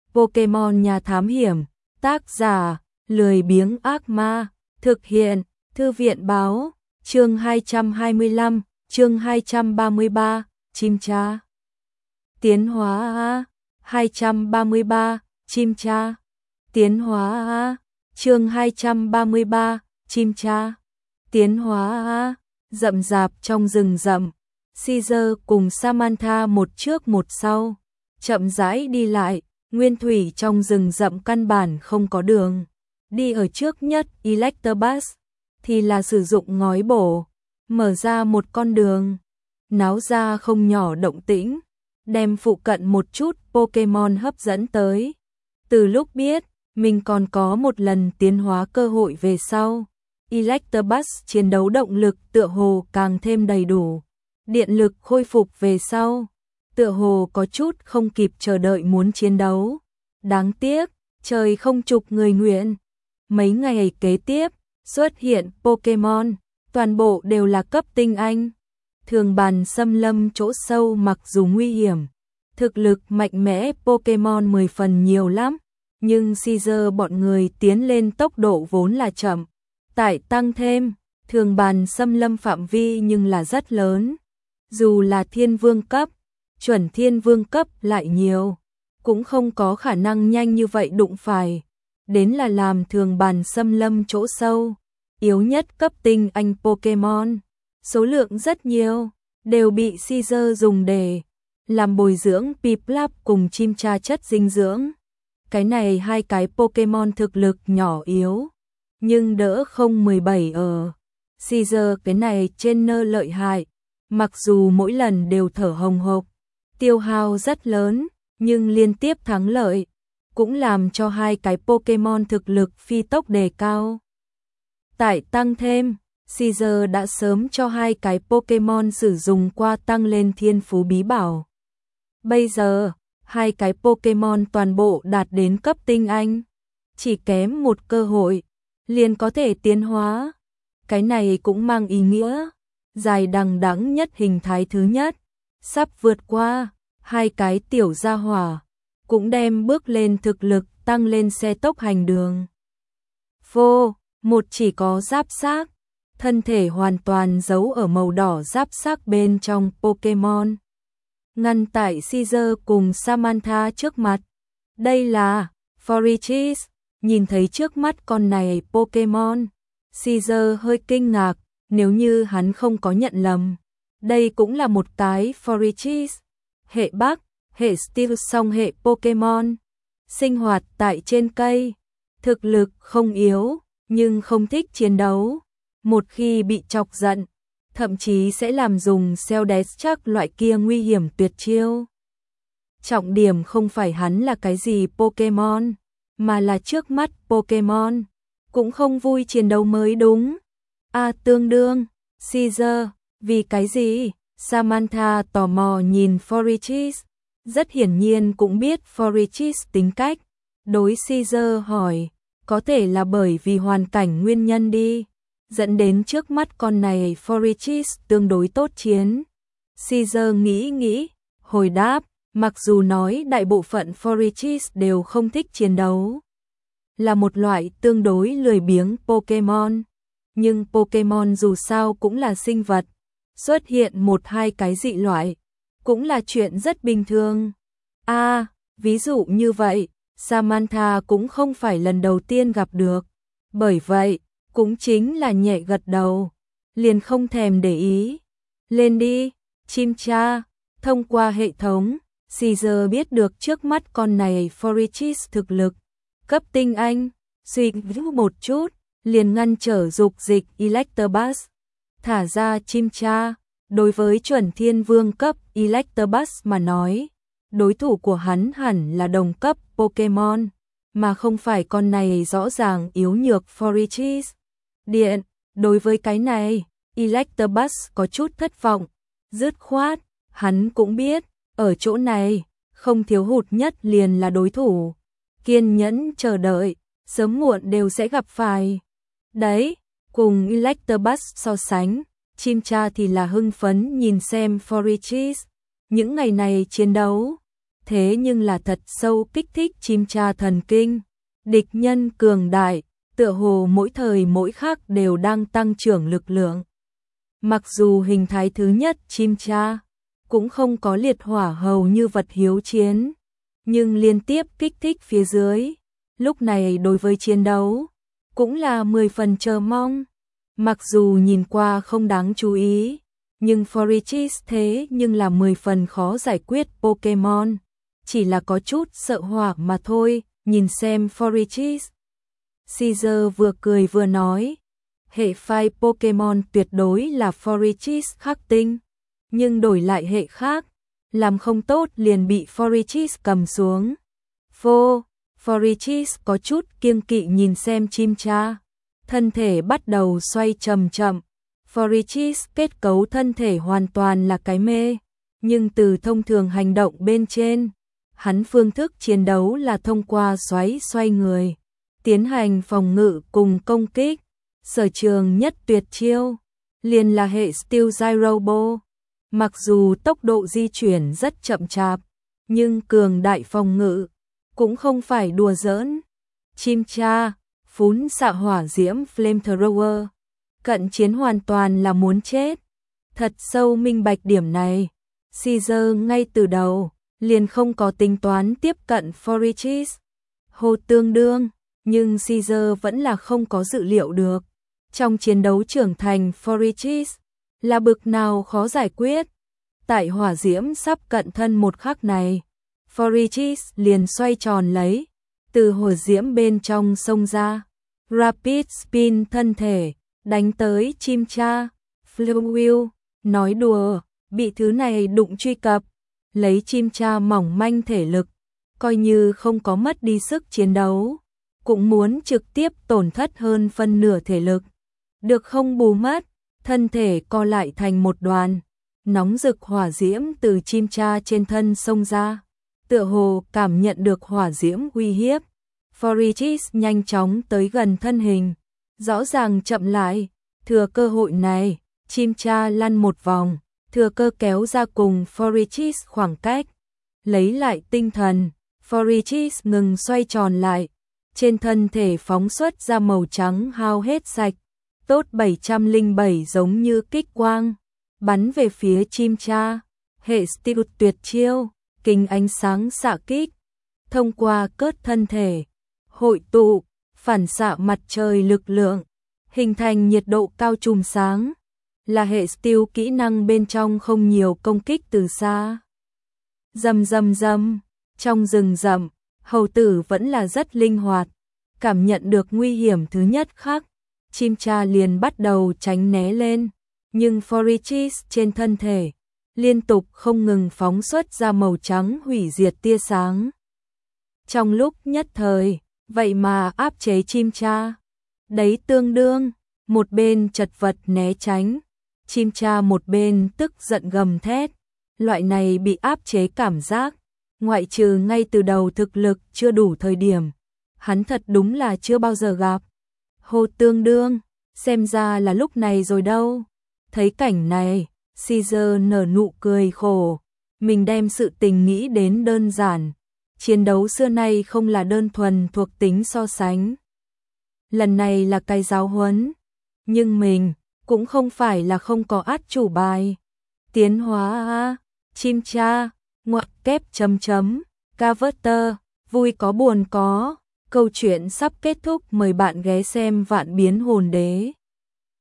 Pokemon Nhà Thám Hiểm, tác giả, lười biếng ác ma, thực hiện, Thư viện báo, chương 225, chương 233, chim cha. Tiến hóa A, 233, chim cha. Tiến hóa A, chương 233, chim cha. Tiến hóa A, rậm rạp trong rừng rậm. Caesar cùng Samantha một trước một sau, chậm rãi đi lại, nguyên thủy trong rừng rậm căn bản không có đường. Đi ở trước nhất Electabuzz thì là sử dụng ngói bổ, mở ra một con đường, náo ra không nhỏ động tĩnh, đem phụ cận một chút Pokemon hấp dẫn tới. Từ lúc biết, mình còn có một lần tiến hóa cơ hội về sau, Electabuzz chiến đấu động lực tựa hồ càng thêm đầy đủ. Điện lực khôi phục về sau, tựa hồ có chút không kịp chờ đợi muốn chiến đấu. Đáng tiếc, trời không trục người nguyện. Mấy ngày kế tiếp, xuất hiện Pokemon, toàn bộ đều là cấp tinh anh. Thường bàn xâm lâm chỗ sâu mặc dù nguy hiểm, thực lực mạnh mẽ Pokemon 10 phần nhiều lắm, nhưng Caesar bọn người tiến lên tốc độ vốn là chậm. Tại tăng thêm, thường bàn xâm lâm phạm vi nhưng là rất lớn. Dù là thiên vương cấp, chuẩn thiên vương cấp lại nhiều, cũng không có khả năng nhanh như vậy đụng phải. Đến là làm thường bàn xâm lâm chỗ sâu, yếu nhất cấp tinh anh Pokemon, số lượng rất nhiều, đều bị Caesar dùng để làm bồi dưỡng Piplup cùng chim cha chất dinh dưỡng. Cái này hai cái Pokemon thực lực nhỏ yếu, nhưng đỡ không 17 ở. Caesar cái này trên nơ lợi hại, mặc dù mỗi lần đều thở hồng hộc, tiêu hao rất lớn, nhưng liên tiếp thắng lợi, cũng làm cho hai cái Pokemon thực lực phi tốc đề cao. Tại tăng thêm, Caesar đã sớm cho hai cái Pokemon sử dụng qua tăng lên thiên phú bí bảo. Bây giờ, hai cái Pokemon toàn bộ đạt đến cấp tinh anh, chỉ kém một cơ hội, liền có thể tiến hóa. Cái này cũng mang ý nghĩa, dài đằng đẵng nhất hình thái thứ nhất, sắp vượt qua, hai cái tiểu gia hỏa, cũng đem bước lên thực lực tăng lên xe tốc hành đường. Vô, một chỉ có giáp xác, thân thể hoàn toàn giấu ở màu đỏ giáp xác bên trong Pokemon. Ngăn tại Caesar cùng Samantha trước mặt. Đây là Forretress, nhìn thấy trước mắt con này Pokemon. Caesar hơi kinh ngạc, nếu như hắn không có nhận lầm. Đây cũng là một cái Forretress, hệ Bắc, hệ Steel song hệ Pokemon. Sinh hoạt tại trên cây, thực lực không yếu, nhưng không thích chiến đấu. Một khi bị chọc giận, thậm chí sẽ làm dùng Shelldestruct loại kia nguy hiểm tuyệt chiêu. Trọng điểm không phải hắn là cái gì Pokemon, mà là trước mắt Pokemon, cũng không vui chiến đấu mới đúng. Tương đương, Caesar, vì cái gì? Samantha tò mò nhìn Forretress, rất hiển nhiên cũng biết Forretress tính cách. Đối Caesar hỏi, có thể là bởi vì hoàn cảnh nguyên nhân đi, dẫn đến trước mắt con này Forretress tương đối tốt chiến. Caesar nghĩ, hồi đáp, mặc dù nói đại bộ phận Forretress đều không thích chiến đấu, là một loại tương đối lười biếng Pokemon, nhưng Pokemon dù sao cũng là sinh vật, xuất hiện một hai cái dị loại, cũng là chuyện rất bình thường. Ví dụ như vậy, Samantha cũng không phải lần đầu tiên gặp được, bởi vậy, cũng chính là nhẹ gật đầu, liền không thèm để ý. Lên đi, chim cha. Thông qua hệ thống, Caesar biết được trước mắt con này Forretress thực lực cấp tinh anh, suy nghĩ một chút, liền ngăn trở dục dịch Electabuzz, thả ra chim cha. Đối với chuẩn thiên vương cấp Electabuzz mà nói, đối thủ của hắn hẳn là đồng cấp Pokemon, mà không phải con này rõ ràng yếu nhược Forretress. Điện, đối với cái này, Electabuzz có chút thất vọng, dứt khoát, hắn cũng biết, ở chỗ này, không thiếu hụt nhất liền là đối thủ. Kiên nhẫn chờ đợi, sớm muộn đều sẽ gặp phải. Đấy, cùng Electabuzz so sánh, chim cha thì là hưng phấn nhìn xem Forretress, những ngày này chiến đấu, thế nhưng là thật sâu kích thích chim cha thần kinh. Địch nhân cường đại, tựa hồ mỗi thời mỗi khắc đều đang tăng trưởng lực lượng. Mặc dù hình thái thứ nhất chim cha cũng không có liệt hỏa hầu như vật hiếu chiến, nhưng liên tiếp kích thích phía dưới, lúc này đối với chiến đấu cũng là 10 phần chờ mong. Mặc dù nhìn qua không đáng chú ý, nhưng Forretress thế nhưng là 10 phần khó giải quyết Pokémon, chỉ là có chút sợ hỏa mà thôi. Nhìn xem Forretress, Caesar vừa cười vừa nói, hệ phái Pokémon tuyệt đối là Forretress khắc tinh, nhưng đổi lại hệ khác, làm không tốt liền bị Forretress cầm xuống. Forretress có chút kiêng kỵ nhìn xem chim cha, thân thể bắt đầu xoay chậm chậm. Forretress kết cấu thân thể hoàn toàn là cái mê, nhưng từ thông thường hành động bên trên, hắn phương thức chiến đấu là thông qua xoay người, tiến hành phòng ngự cùng công kích. Sở trường nhất tuyệt chiêu liền là hệ Steel Gyrobo. Mặc dù tốc độ di chuyển rất chậm chạp, nhưng cường đại phòng ngự cũng không phải đùa giỡn. Chim cha phún xạ hỏa diễm Flamethrower, cận chiến hoàn toàn là muốn chết. Thật sâu minh bạch điểm này, Caesar ngay từ đầu liền không có tính toán tiếp cận Forretress. Hồ tương đương, nhưng Caesar vẫn là không có dự liệu được. Trong chiến đấu trưởng thành Forretress là bực nào khó giải quyết. Tại hỏa diễm sắp cận thân một khắc này, Forretress liền xoay tròn lấy, từ hỏa diễm bên trong xông ra, Rapid Spin thân thể, đánh tới chim cha. Flew nói đùa, bị thứ này đụng truy cập, lấy chim cha mỏng manh thể lực, coi như không có mất đi sức chiến đấu, cũng muốn trực tiếp tổn thất hơn phân nửa thể lực. Được không bù mất, thân thể co lại thành một đoàn, nóng rực hỏa diễm từ chim cha trên thân xông ra, tựa hồ cảm nhận được hỏa diễm uy hiếp. Forretress nhanh chóng tới gần thân hình, rõ ràng chậm lại, thừa cơ hội này, chim cha lăn một vòng, thừa cơ kéo ra cùng Forretress khoảng cách. Lấy lại tinh thần, Forretress ngừng xoay tròn lại, trên thân thể phóng xuất ra màu trắng hao hết sạch, tốt 707 giống như kích quang, bắn về phía chim cha. Hệ Steel tuyệt chiêu, kính ánh sáng xạ kích, thông qua cớt thân thể, hội tụ, phản xạ mặt trời lực lượng, hình thành nhiệt độ cao chùm sáng, là hệ Steel kỹ năng bên trong không nhiều công kích từ xa. Rầm rầm rầm, trong rừng rậm, hầu tử vẫn là rất linh hoạt, cảm nhận được nguy hiểm thứ nhất khắc, chim cha liền bắt đầu tránh né lên, nhưng Forretress trên thân thể liên tục không ngừng phóng xuất ra màu trắng hủy diệt tia sáng. Trong lúc nhất thời, vậy mà áp chế chim cha. Đấy tương đương, một bên chật vật né tránh, chim cha một bên tức giận gầm thét. Loại này bị áp chế cảm giác, ngoại trừ ngay từ đầu thực lực chưa đủ thời điểm, hắn thật đúng là chưa bao giờ gặp. Hồ tương đương, xem ra là lúc này rồi đâu. Thấy cảnh này, Caesar nở nụ cười khổ, mình đem sự tình nghĩ đến đơn giản. Chiến đấu xưa nay không là đơn thuần thuộc tính so sánh. Lần này là cái giáo huấn, nhưng mình cũng không phải là không có át chủ bài. Tiến hóa chim cha, ngoặc kép chấm chấm, Carver, vui có buồn có. Câu chuyện sắp kết thúc, mời bạn ghé xem Vạn Biến Hồn Đế.